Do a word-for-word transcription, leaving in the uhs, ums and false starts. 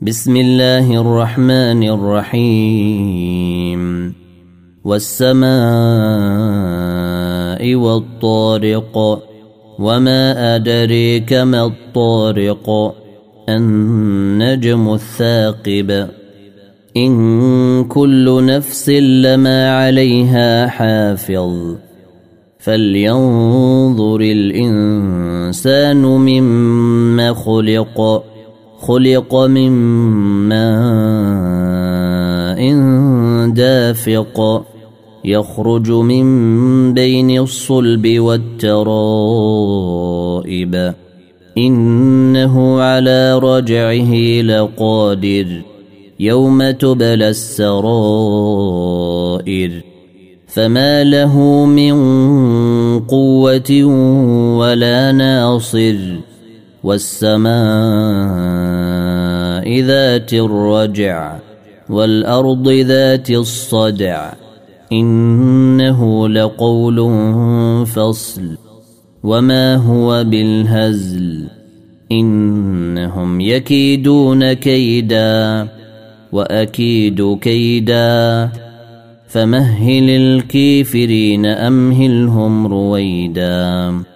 بسم الله الرحمن الرحيم والسماء والطارق وما أدريك ما الطارق النجم الثاقب إن كل نفس لما عليها حافظ فلينظر الإنسان مما خلق خلق من ماء دافق يخرج من بين الصلب والترائب إنه على رجعه لقادر يوم تبلى السرائر فما له من قوة ولا ناصر والسماء ذات الرجع والأرض ذات الصدع إنه لقول فصل وما هو بالهزل إنهم يكيدون كيدا وأكيد كيدا فمهل الكافرين أمهلهم رويدا.